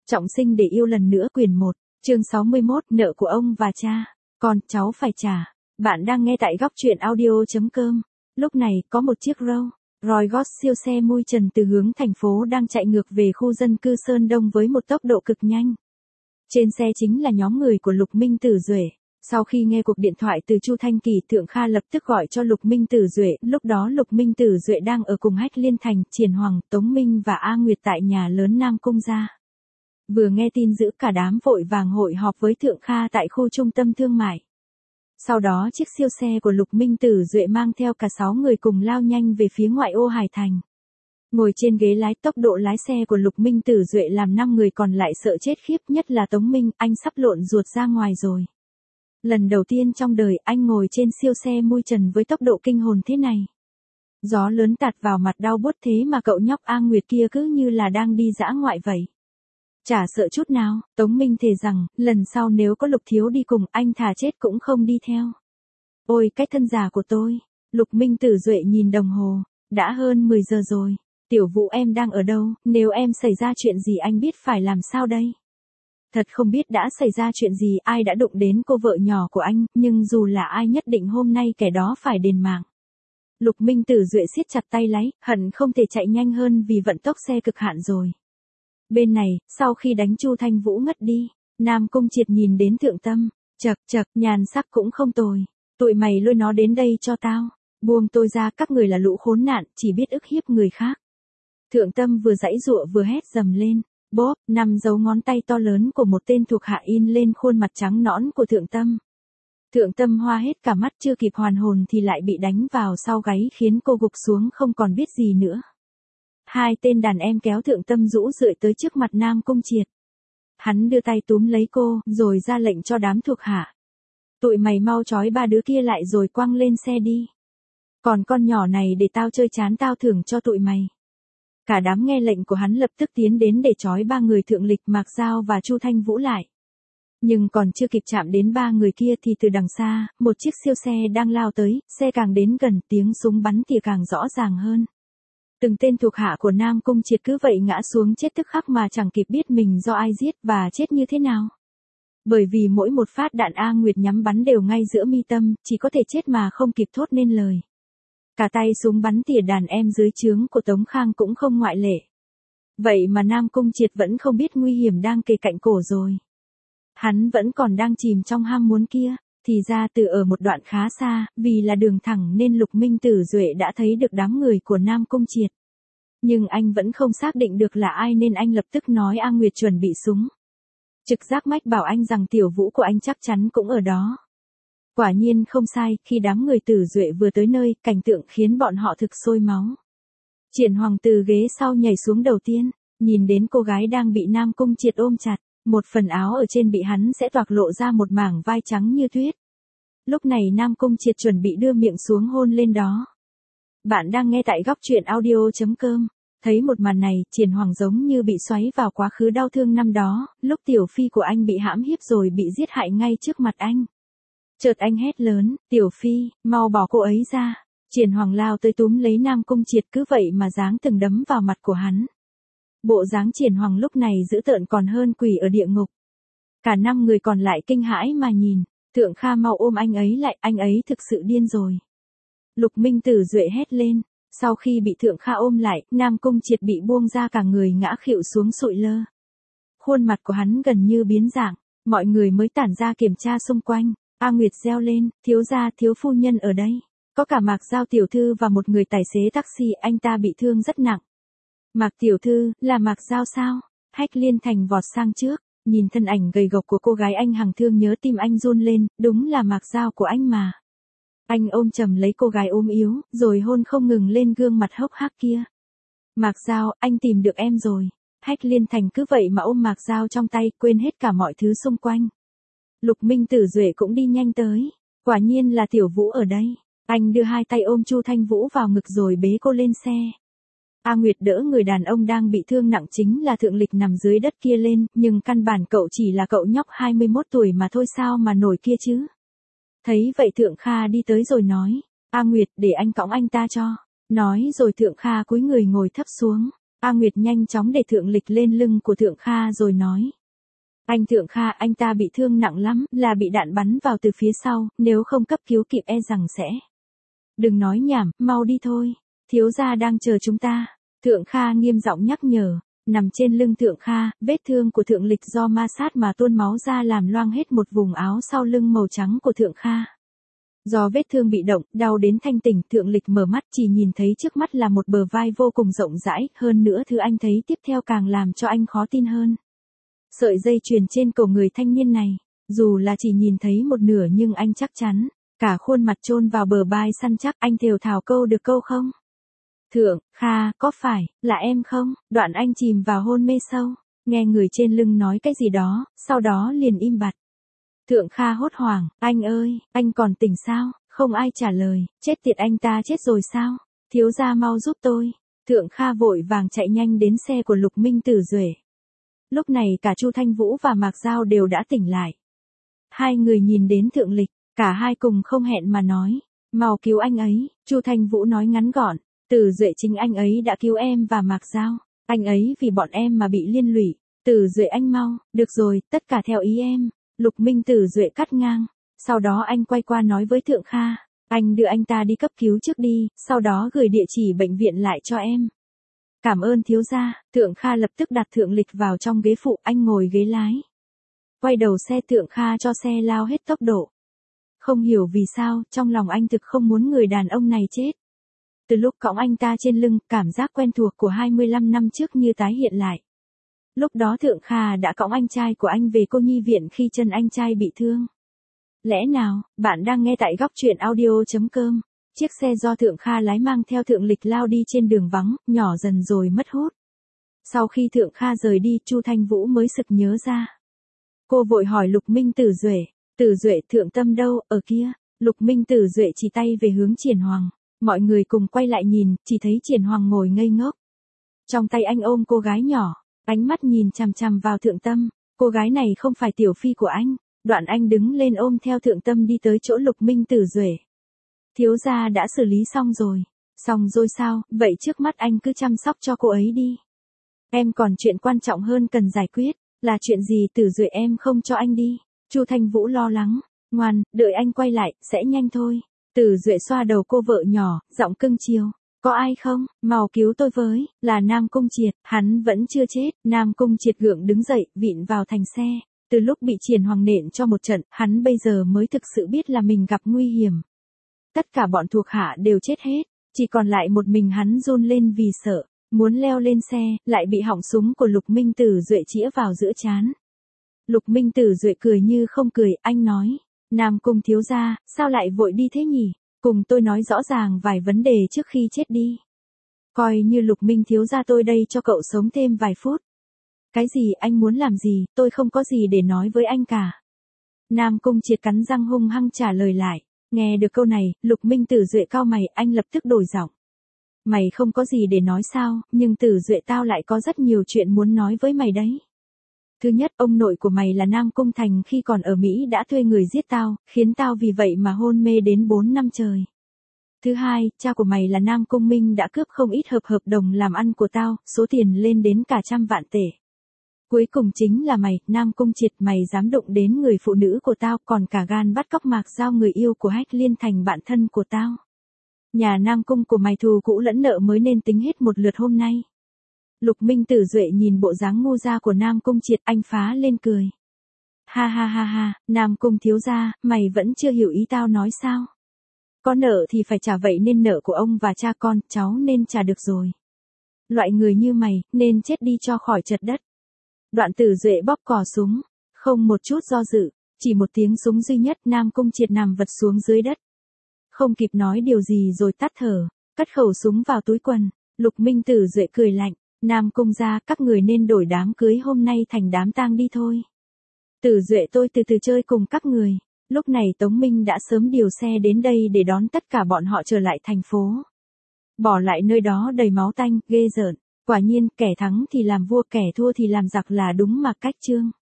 Trọng sinh để yêu lần nữa quyển 1, chương 61, nợ của ông và cha. Con, cháu phải trả. Bạn đang nghe tại góc truyện audio.com. Lúc này, có một chiếc Rolls-Royce siêu xe mui trần từ hướng thành phố đang chạy ngược về khu dân cư Sơn Đông với một tốc độ cực nhanh. Trên xe chính là nhóm người của Lục Minh Tử Duệ. Sau khi nghe cuộc điện thoại từ Chu Thanh Kỳ, Thượng Kha lập tức gọi cho Lục Minh Tử Duệ. Lúc đó Lục Minh Tử Duệ đang ở cùng Hách Liên Thành, Triển Hoàng, Tống Minh và A Nguyệt tại nhà lớn Nam Cung gia. Vừa nghe tin dữ, cả đám vội vàng hội họp với Thượng Kha tại khu trung tâm thương mại. Sau đó chiếc siêu xe của Lục Minh Tử Duệ mang theo cả 6 người cùng lao nhanh về phía ngoại ô Hải Thành. Ngồi trên ghế lái, tốc độ lái xe của Lục Minh Tử Duệ làm 5 người còn lại sợ chết khiếp, nhất là Tống Minh, anh sắp lộn ruột ra ngoài rồi. Lần đầu tiên trong đời anh ngồi trên siêu xe mui trần với tốc độ kinh hồn thế này. Gió lớn tạt vào mặt đau buốt, thế mà cậu nhóc A Nguyệt kia cứ như là đang đi dã ngoại vậy. Chả sợ chút nào. Tống Minh thề rằng, lần sau nếu có Lục thiếu đi cùng, anh thà chết cũng không đi theo. Ôi cái thân già của tôi. Lục Minh Tử Duệ nhìn đồng hồ, đã hơn 10 giờ rồi. Tiểu Vũ em đang ở đâu, nếu em xảy ra chuyện gì anh biết phải làm sao đây? Thật không biết đã xảy ra chuyện gì, ai đã đụng đến cô vợ nhỏ của anh, nhưng dù là ai nhất định hôm nay kẻ đó phải đền mạng. Lục Minh Tử Duệ siết chặt tay lái, hận không thể chạy nhanh hơn vì vận tốc xe cực hạn rồi. Bên này, sau khi đánh Chu Thanh Vũ ngất đi, Nam Cung Triệt nhìn đến Thượng Tâm, chậc, nhàn sắc cũng không tồi. Tụi mày lôi nó đến đây cho tao. Buông tôi ra, các người là lũ khốn nạn, chỉ biết ức hiếp người khác. Thượng Tâm vừa giãy giụa vừa hét dầm lên. Bóp, 5 dấu ngón tay to lớn của một tên thuộc hạ in lên khuôn mặt trắng nõn của Thượng Tâm. Thượng Tâm hoa hết cả mắt, chưa kịp hoàn hồn thì lại bị đánh vào sau gáy khiến cô gục xuống không còn biết gì nữa. Hai tên đàn em kéo Thượng Tâm rũ rượi tới trước mặt Nam Cung Triệt. Hắn đưa tay túm lấy cô, rồi ra lệnh cho đám thuộc hạ. Tụi mày mau trói 3 đứa kia lại rồi quăng lên xe đi. Còn con nhỏ này để tao chơi chán tao thưởng cho tụi mày. Cả đám nghe lệnh của hắn lập tức tiến đến để trói 3 người Thượng Lịch, Mạc Giao và Chu Thanh Vũ lại. Nhưng còn chưa kịp chạm đến 3 người kia thì từ đằng xa, một chiếc siêu xe đang lao tới, xe càng đến gần tiếng súng bắn tỉa càng rõ ràng hơn. Từng tên thuộc hạ của Nam Cung Triệt cứ vậy ngã xuống chết tức khắc mà chẳng kịp biết mình do ai giết và chết như thế nào. Bởi vì mỗi một phát đạn A Nguyệt nhắm bắn đều ngay giữa mi tâm, chỉ có thể chết mà không kịp thốt nên lời. Cả tay súng bắn tỉa đàn em dưới trướng của Tống Khang cũng không ngoại lệ. Vậy mà Nam Cung Triệt vẫn không biết nguy hiểm đang kề cạnh cổ rồi. Hắn vẫn còn đang chìm trong ham muốn kia, thì ra từ ở một đoạn khá xa, vì là đường thẳng nên Lục Minh Tử Duệ đã thấy được đám người của Nam Cung Triệt. Nhưng anh vẫn không xác định được là ai nên anh lập tức nói A Nguyệt chuẩn bị súng. Trực giác mách bảo anh rằng Tiểu Vũ của anh chắc chắn cũng ở đó. Quả nhiên không sai, khi đám người Tử Duệ vừa tới nơi, cảnh tượng khiến bọn họ thực sôi máu. Triển Hoàng từ ghế sau nhảy xuống đầu tiên, nhìn đến cô gái đang bị Nam Cung Triệt ôm chặt, một phần áo ở trên bị hắn sẽ toạc lộ ra một mảng vai trắng như tuyết. Lúc này Nam Cung Triệt chuẩn bị đưa miệng xuống hôn lên đó. Bạn đang nghe tại góc truyện audio.com. Thấy một màn này, Triển Hoàng giống như bị xoáy vào quá khứ đau thương năm đó, lúc Tiểu Phi của anh bị hãm hiếp rồi bị giết hại ngay trước mặt anh. Chợt anh hét lớn, Tiểu Phi, mau bỏ cô ấy ra. Triển Hoàng lao tới túm lấy Nam Cung Triệt, cứ vậy mà giáng từng đấm vào mặt của hắn. Bộ dáng Triển Hoàng lúc này dữ tợn còn hơn quỷ ở địa ngục. Cả 5 người còn lại kinh hãi mà nhìn. Thượng Kha mau ôm anh ấy lại, anh ấy thực sự điên rồi. Lục Minh Tử Duệ hét lên. Sau khi bị Thượng Kha ôm lại, Nam Cung Triệt bị buông ra cả người ngã khuỵu xuống sụi lơ. Khuôn mặt của hắn gần như biến dạng, mọi người mới tản ra kiểm tra xung quanh. A Nguyệt reo lên, thiếu gia, thiếu phu nhân ở đây. Có cả Mạc Giao tiểu thư và một người tài xế taxi, anh ta bị thương rất nặng. Mạc tiểu thư, là Mạc Giao sao? Hách Liên Thành vọt sang trước, nhìn thân ảnh gầy gộc của cô gái anh hằng thương nhớ tim anh run lên, đúng là Mạc Giao của anh mà. Anh ôm chầm lấy cô gái ốm yếu, rồi hôn không ngừng lên gương mặt hốc hác kia. Mạc Giao, anh tìm được em rồi. Hách Liên Thành cứ vậy mà ôm Mạc Giao trong tay, quên hết cả mọi thứ xung quanh. Lục Minh Tử Duệ cũng đi nhanh tới. Quả nhiên là Tiểu Vũ ở đây. Anh đưa hai tay ôm Chu Thanh Vũ vào ngực rồi bế cô lên xe. A Nguyệt đỡ người đàn ông đang bị thương nặng chính là Thượng Lịch nằm dưới đất kia lên, nhưng căn bản cậu chỉ là cậu nhóc 21 tuổi mà thôi, sao mà nổi kia chứ. Thấy vậy Thượng Kha đi tới rồi nói, A Nguyệt để anh cõng anh ta cho. Nói rồi Thượng Kha cúi người ngồi thấp xuống. A Nguyệt nhanh chóng để Thượng Lịch lên lưng của Thượng Kha rồi nói. Anh Thượng Kha, anh ta bị thương nặng lắm, là bị đạn bắn vào từ phía sau, nếu không cấp cứu kịp e rằng sẽ. Đừng nói nhảm, mau đi thôi. Thiếu gia đang chờ chúng ta. Thượng Kha nghiêm giọng nhắc nhở. Nằm trên lưng Thượng Kha, vết thương của Thượng Lịch do ma sát mà tuôn máu ra làm loang hết một vùng áo sau lưng màu trắng của Thượng Kha. Do vết thương bị động, đau đến thanh tỉnh, Thượng Lịch mở mắt chỉ nhìn thấy trước mắt là một bờ vai vô cùng rộng rãi, hơn nữa thứ anh thấy tiếp theo càng làm cho anh khó tin hơn. Sợi dây chuyền trên cổ người thanh niên này, dù là chỉ nhìn thấy một nửa nhưng anh chắc chắn, cả khuôn mặt chôn vào bờ vai săn chắc, anh thều thào câu được câu không? Thượng Kha, có phải là em không? Đoạn anh chìm vào hôn mê sâu, nghe người trên lưng nói cái gì đó, sau đó liền im bặt. Thượng Kha hốt hoảng, anh ơi, anh còn tỉnh sao? Không ai trả lời, chết tiệt, anh ta chết rồi sao? Thiếu gia mau giúp tôi. Thượng Kha vội vàng chạy nhanh đến xe của Lục Minh Tử Duệ. Lúc này cả Chu Thanh Vũ và Mạc Giao đều đã tỉnh lại. Hai người nhìn đến Thượng Lịch, cả hai cùng không hẹn mà nói, mau cứu anh ấy. Chu Thanh Vũ nói ngắn gọn, Tử Duệ, chính anh ấy đã cứu em và Mạc Giao, anh ấy vì bọn em mà bị liên lụy. Tử Duệ, anh mau, được rồi, tất cả theo ý em. Lục Minh Tử Duệ cắt ngang, sau đó anh quay qua nói với Thượng Kha, anh đưa anh ta đi cấp cứu trước đi, sau đó gửi địa chỉ bệnh viện lại cho em. Cảm ơn thiếu gia. Thượng Kha lập tức đặt Thượng Lịch vào trong ghế phụ, anh ngồi ghế lái. Quay đầu xe, Thượng Kha cho xe lao hết tốc độ. Không hiểu vì sao, trong lòng anh thực không muốn người đàn ông này chết. Từ lúc cõng anh ta trên lưng, cảm giác quen thuộc của 25 năm trước như tái hiện lại. Lúc đó Thượng Kha đã cõng anh trai của anh về cô nhi viện khi chân anh trai bị thương. Lẽ nào, bạn đang nghe tại góc truyện audio.com. Chiếc xe do Thượng Kha lái mang theo Thượng Lịch lao đi trên đường vắng, nhỏ dần rồi mất hút. Sau khi Thượng Kha rời đi, Chu Thanh Vũ mới sực nhớ ra. Cô vội hỏi Lục Minh Tử Duệ, Tử Duệ, Thượng Tâm đâu? Ở kia. Lục Minh Tử Duệ chỉ tay về hướng Triển Hoàng. Mọi người cùng quay lại nhìn, chỉ thấy Triển Hoàng ngồi ngây ngốc. Trong tay anh ôm cô gái nhỏ, ánh mắt nhìn chằm chằm vào Thượng Tâm. Cô gái này không phải tiểu phi của anh. Đoạn anh đứng lên ôm theo Thượng Tâm đi tới chỗ Lục Minh Tử Duệ. Thiếu gia đã xử lý xong rồi. Xong rồi sao? Vậy trước mắt anh cứ chăm sóc cho cô ấy đi. Em còn chuyện quan trọng hơn cần giải quyết. Là chuyện gì? Tử Duệ, em không cho anh đi. Chu Thanh Vũ lo lắng. Ngoan, đợi anh quay lại, sẽ nhanh thôi. Tử Duệ xoa đầu cô vợ nhỏ, giọng cưng chiều. Có ai không? Mau cứu tôi với. Là Nam Cung Triệt, hắn vẫn chưa chết. Nam Cung Triệt gượng đứng dậy, vịn vào thành xe. Từ lúc bị Triển Hoàng nện cho một trận, hắn bây giờ mới thực sự biết là mình gặp nguy hiểm. Tất cả bọn thuộc hạ đều chết hết, chỉ còn lại một mình hắn run lên vì sợ, muốn leo lên xe, lại bị họng súng của Lục Minh Tử Duệ chĩa vào giữa trán. Lục Minh Tử Duệ cười như không cười, anh nói, Nam Cung thiếu gia, sao lại vội đi thế nhỉ? Cùng tôi nói rõ ràng vài vấn đề trước khi chết đi. Coi như Lục Minh thiếu gia tôi đây cho cậu sống thêm vài phút. Cái gì, anh muốn làm gì, tôi không có gì để nói với anh cả. Nam Cung Triệt cắn răng hung hăng trả lời lại. Nghe được câu này, Lục Minh Tử Duệ cau mày, anh lập tức đổi giọng. Mày không có gì để nói sao, nhưng Tử Duệ, tao lại có rất nhiều chuyện muốn nói với mày đấy. Thứ nhất, ông nội của mày là Nam Cung Thành khi còn ở Mỹ đã thuê người giết tao, khiến tao vì vậy mà hôn mê đến 4 năm trời. Thứ hai, cha của mày là Nam Cung Minh đã cướp không ít hợp đồng làm ăn của tao, số tiền lên đến cả 100 vạn tệ. Cuối cùng chính là mày, Nam Cung Triệt, mày dám đụng đến người phụ nữ của tao, còn cả gan bắt cóc Mạc Giao, người yêu của Hách Liên, thành bạn thân của tao. Nhà Nam Cung của mày thù cũ lẫn nợ mới nên tính hết một lượt hôm nay. Lục Minh Tử Duệ nhìn bộ dáng ngu gia của Nam Cung Triệt, anh phá lên cười. Ha ha ha ha, Nam Cung thiếu gia, mày vẫn chưa hiểu ý tao nói sao? Có nợ thì phải trả, vậy nên nợ của ông và cha con, cháu nên trả được rồi. Loại người như mày, nên chết đi cho khỏi chật đất. Đoạn Tử Duệ bóp cò súng, không một chút do dự, chỉ một tiếng súng duy nhất, Nam Cung Triệt nằm vật xuống dưới đất. Không kịp nói điều gì rồi tắt thở, cất khẩu súng vào túi quần. Lục Minh Tử Duệ cười lạnh, Nam Cung gia, các người nên đổi đám cưới hôm nay thành đám tang đi thôi. Tử Duệ, tôi từ từ chơi cùng các người. Lúc này Tống Minh đã sớm điều xe đến đây để đón tất cả bọn họ trở lại thành phố. Bỏ lại nơi đó đầy máu tanh, ghê rợn. Quả nhiên, kẻ thắng thì làm vua, kẻ thua thì làm giặc là đúng mà cách chương.